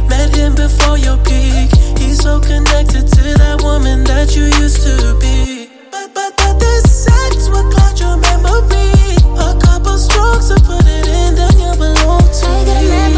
Met him before your peak. He's so connected to that woman that you used to be. But this sex will cloud your memory. A couple strokes to put it in, then you belong to me.